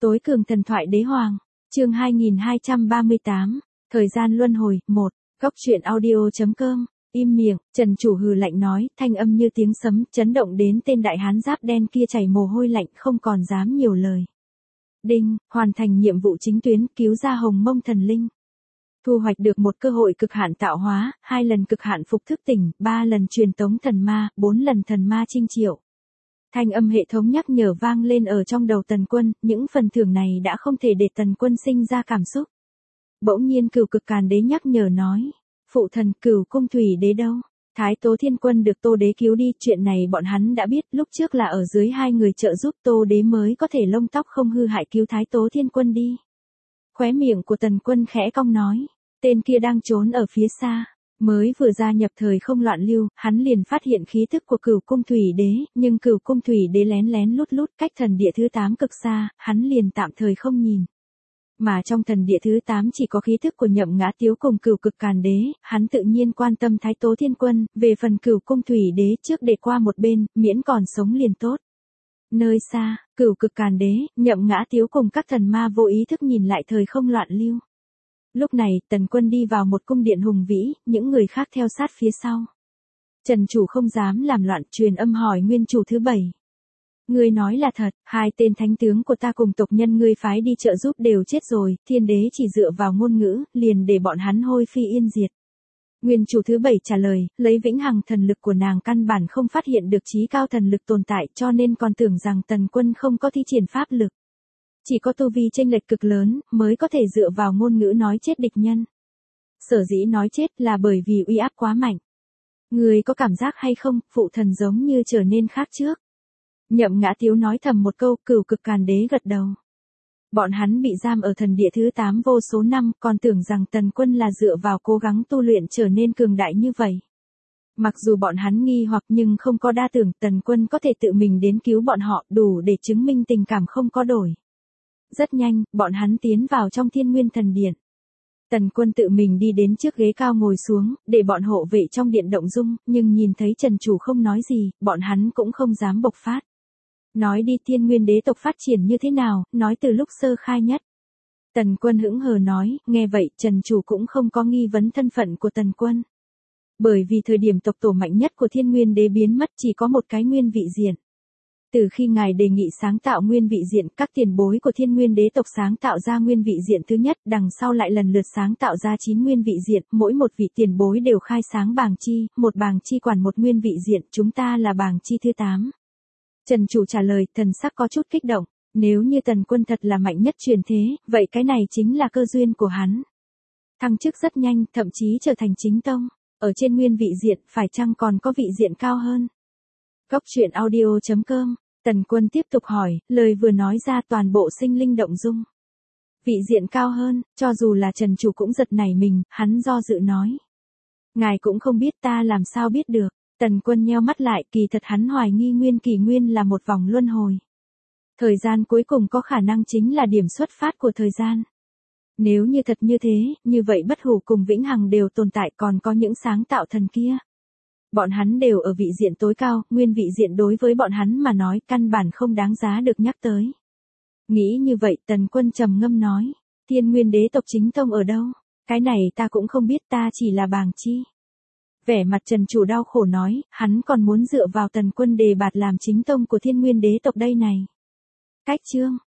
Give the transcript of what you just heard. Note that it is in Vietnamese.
Tối cường thần thoại đế hoàng, chương 2238, thời gian luân hồi, 1, góc truyện audio.com, im miệng, Trần Chủ hừ lạnh nói, thanh âm như tiếng sấm, chấn động đến tên đại hán giáp đen kia chảy mồ hôi lạnh không còn dám nhiều lời. Đinh, hoàn thành nhiệm vụ chính tuyến, cứu ra Hồng Mông thần linh. Thu hoạch được một cơ hội cực hạn tạo hóa, 2 lần cực hạn phục thức tỉnh, 3 lần truyền tống thần ma, 4 lần thần ma chinh triệu. Thanh âm hệ thống nhắc nhở vang lên ở trong đầu Tần Quân, những phần thưởng này đã không thể để Tần Quân sinh ra cảm xúc. Bỗng nhiên Cửu Cực Càn Đế nhắc nhở nói, phụ thần Cửu Cung Thủy Đế đâu? Thái Tố Thiên Quân được Tô Đế cứu đi, chuyện này bọn hắn đã biết, lúc trước là ở dưới 2 người trợ giúp Tô Đế mới có thể lông tóc không hư hại cứu Thái Tố Thiên Quân đi. Khóe miệng của Tần Quân khẽ cong nói, tên kia đang trốn ở phía xa. Mới vừa gia nhập thời không loạn lưu, hắn liền phát hiện khí tức của Cửu Cung Thủy Đế, nhưng Cửu Cung Thủy Đế lén lén lút lút cách thần địa thứ 8 cực xa, hắn liền tạm thời không nhìn. Mà trong thần địa thứ 8 chỉ có khí tức của Nhậm Ngã Tiếu cùng Cửu Cực Càn Đế, hắn tự nhiên quan tâm Thái Tố Thiên Quân, về phần Cửu Cung Thủy Đế trước để qua một bên, miễn còn sống liền tốt. Nơi xa, Cửu Cực Càn Đế, Nhậm Ngã Tiếu cùng các thần ma vô ý thức nhìn lại thời không loạn lưu. Lúc này, Tần Quân đi vào một cung điện hùng vĩ, những người khác theo sát phía sau. Trần Chủ không dám làm loạn, truyền âm hỏi nguyên chủ thứ 7. Ngươi nói là thật, 2 tên thánh tướng của ta cùng tộc nhân ngươi phái đi trợ giúp đều chết rồi, Thiên Đế chỉ dựa vào ngôn ngữ, liền để bọn hắn hôi phi yên diệt. Nguyên chủ thứ 7 trả lời, lấy vĩnh hằng thần lực của nàng căn bản không phát hiện được chí cao thần lực tồn tại, cho nên còn tưởng rằng Tần Quân không có thi triển pháp lực. Chỉ có tu vi chênh lệch cực lớn, mới có thể dựa vào ngôn ngữ nói chết địch nhân. Sở dĩ nói chết là bởi vì uy áp quá mạnh. Người có cảm giác hay không, phụ thần giống như trở nên khác trước. Nhậm Ngã Tiếu nói thầm một câu, Cửu Cực Càn Đế gật đầu. Bọn hắn bị giam ở thần địa thứ 8 vô số năm, còn tưởng rằng Tần Quân là dựa vào cố gắng tu luyện trở nên cường đại như vậy. Mặc dù bọn hắn nghi hoặc nhưng không có đa tưởng Tần Quân có thể tự mình đến cứu bọn họ, đủ để chứng minh tình cảm không có đổi. Rất nhanh, bọn hắn tiến vào trong Thiên Nguyên Thần Điện. Tần Quân tự mình đi đến trước ghế cao ngồi xuống, để bọn hộ vệ trong điện động dung, nhưng nhìn thấy Trần Chủ không nói gì, bọn hắn cũng không dám bộc phát. Nói đi Thiên Nguyên đế tộc phát triển như thế nào, nói từ lúc sơ khai nhất. Tần Quân hững hờ nói, nghe vậy Trần Chủ cũng không có nghi vấn thân phận của Tần Quân. Bởi vì thời điểm tộc tổ mạnh nhất của Thiên Nguyên đế biến mất chỉ có một cái nguyên vị diện. Từ khi ngài đề nghị sáng tạo nguyên vị diện, các tiền bối của Thiên Nguyên đế tộc sáng tạo ra nguyên vị diện thứ nhất, đằng sau lại lần lượt sáng tạo ra 9 nguyên vị diện, mỗi một vị tiền bối đều khai sáng bàng chi, một bàng chi quản một nguyên vị diện, chúng ta là bàng chi thứ 8. Trần Chủ trả lời, thần sắc có chút kích động, nếu như Tần Quân thật là mạnh nhất truyền thế, vậy cái này chính là cơ duyên của hắn. Thăng chức rất nhanh, thậm chí trở thành chính tông, ở trên nguyên vị diện, phải chăng còn có vị diện cao hơn? Góc truyện audio.com, Tần Quân tiếp tục hỏi, lời vừa nói ra toàn bộ sinh linh động dung. Vị diện cao hơn, cho dù là Trần Chủ cũng giật nảy mình, hắn do dự nói. Ngài cũng không biết, ta làm sao biết được. Tần Quân nheo mắt lại, kỳ thật hắn hoài nghi nguyên kỷ nguyên là một vòng luân hồi. Thời gian cuối cùng có khả năng chính là điểm xuất phát của thời gian. Nếu như thật như thế, như vậy bất hủ cùng vĩnh hằng đều tồn tại, còn có những sáng tạo thần kia. Bọn hắn đều ở vị diện tối cao, nguyên vị diện đối với bọn hắn mà nói căn bản không đáng giá được nhắc tới. Nghĩ như vậy Tần Quân trầm ngâm nói, Thiên Nguyên đế tộc chính tông ở đâu? Cái này ta cũng không biết, ta chỉ là bàng chi. Vẻ mặt Trần Chủ đau khổ nói, hắn còn muốn dựa vào Tần Quân đề bạt làm chính tông của Thiên Nguyên đế tộc đây này. Cách chương,